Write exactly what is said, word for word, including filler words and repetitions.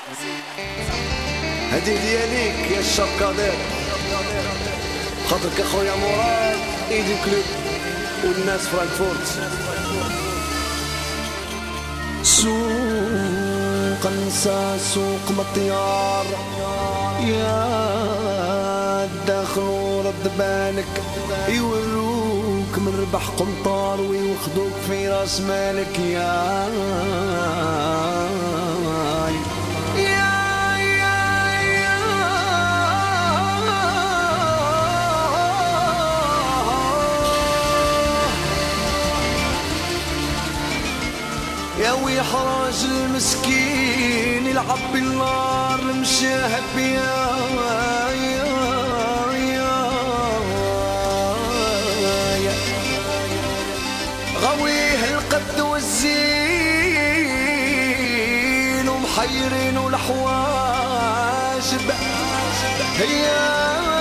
هدي دياليك يا الشاب قادر، خاطرك اخويا مراد ايدي كلوب والناس فرانكفورت. سوق نسا سوق مطيار يا داخل ورد بالك، يوروك من ربح قنطار ويوخدوك في راس مالك يا يا ويحرج المسكين يلعب بالنار المشاهب يا يا يا غويه القد والزين ومحيرين والحواجب هي